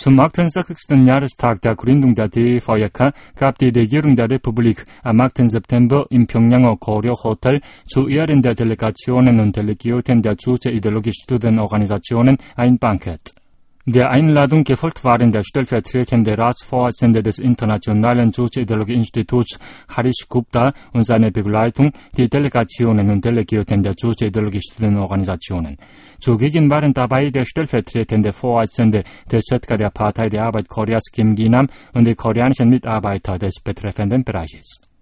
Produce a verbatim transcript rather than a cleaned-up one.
Zum achtundsiebzigsten Jahrestag der Gründung der D E V J K gab die Regierung der Republik am achten September im Pjöngjang Goryeo Hotel zu Ehren der Delegationen und Delegierten der Juche-ideologischen Studentenorganisationen ein Bankett. Der Einladung gefolgt waren der stellvertretende Ratsvorsitzende des Internationalen Juche-Ideologie-Instituts Harish Gupta und seine Begleitung, die Delegationen und Delegierten der Juche-ideologischen Studentenorganisationen. Zugegen waren dabei der stellvertretende Vorsitzende des Z K der Partei der Arbeit Koreas Kim Gi-nam und die koreanischen Mitarbeiter des betreffenden Bereiches.